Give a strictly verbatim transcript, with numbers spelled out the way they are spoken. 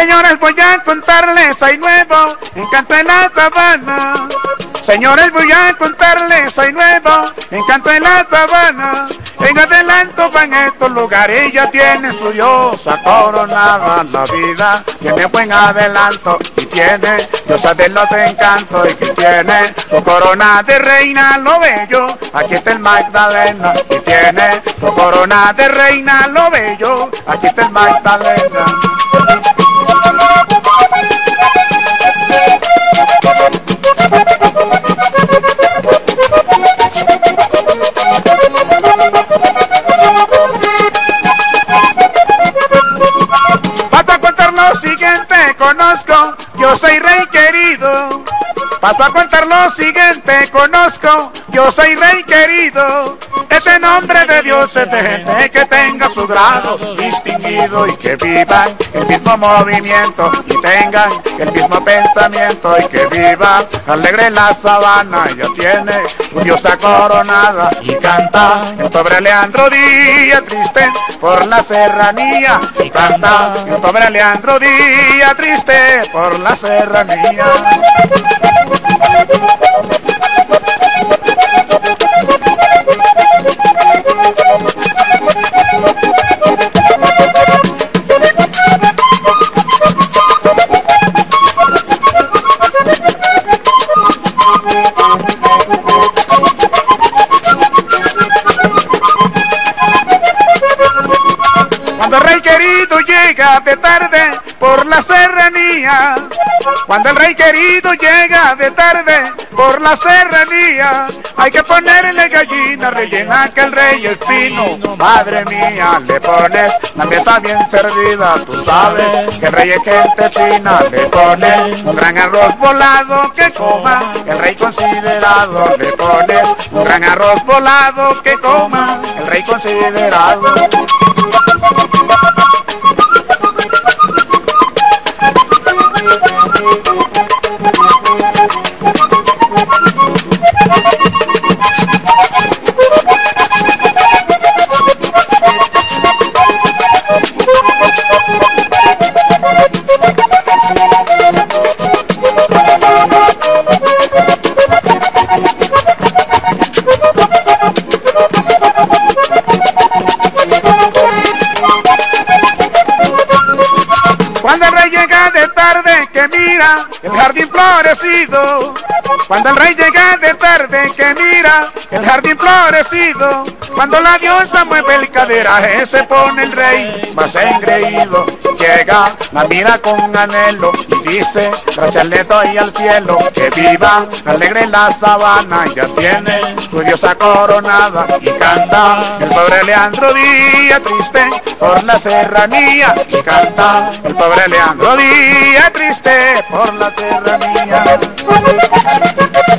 Señores, voy a contarles, hay nuevo encanto en la sabana. Señores, voy a contarles, hay nuevo encanto en la sabana. En adelanto van estos lugares, ya tiene su diosa coronada. La vida tiene buen adelanto y tiene diosa de los encantos, y que tiene su corona de reina, lo bello. Aquí está el Magdalena, y tiene su corona de reina, lo bello. Aquí está el Magdalena. Paso a contar lo siguiente, conozco, yo soy rey querido. Paso a contar lo siguiente, conozco, yo soy rey querido. Ese nombre de Dios es de gente que tenga su grado distinguido, y que vivan el mismo movimiento y tengan el mismo pensamiento, y que viva alegre la sabana. Ya tiene su diosa coronada y canta el pobre Leandro Díaz triste por la serranía, y canta el pobre Leandro Díaz triste por la serranía. Cuando el rey querido llega de tarde por la serranía, cuando el rey querido llega de tarde por la serranía, hay que ponerle gallina rellena, que el rey es fino. Madre mía, le pones la mesa bien servida, tú sabes que el rey es gente fina. Le pones un gran arroz volado que coma el rey considerado. Le pones un gran arroz volado que coma el rey considerado. Cuando el rey llega de tarde que mira el jardín florecido, cuando el rey llega de tarde que mira el jardín florecido, cuando la diosa mueve el caderaje se pone el rey más engreído. Llega, la mira con anhelo y dice: gracias le doy al cielo, que viva alegre la sabana. Ya tiene su diosa coronada y canta el pobre Leandro Díaz triste por la serranía, y canta el pobre Leandro Díaz triste por la serranía.